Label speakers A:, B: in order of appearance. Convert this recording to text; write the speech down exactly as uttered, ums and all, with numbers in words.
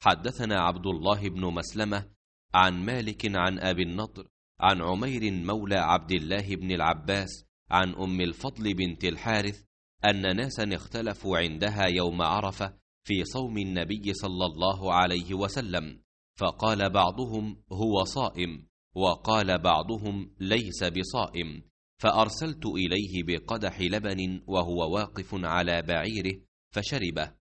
A: حدثنا عبد الله بن مسلمة عن مالك عن أبي النضر عن عمير مولى عبد الله بن العباس عن أم الفضل بنت الحارث أن ناسا اختلفوا عندها يوم عرفة في صوم النبي صلى الله عليه وسلم، فقال بعضهم هو صائم، وقال بعضهم ليس بصائم، فأرسلت إليه بقدح لبن وهو واقف على بعيره فشربه،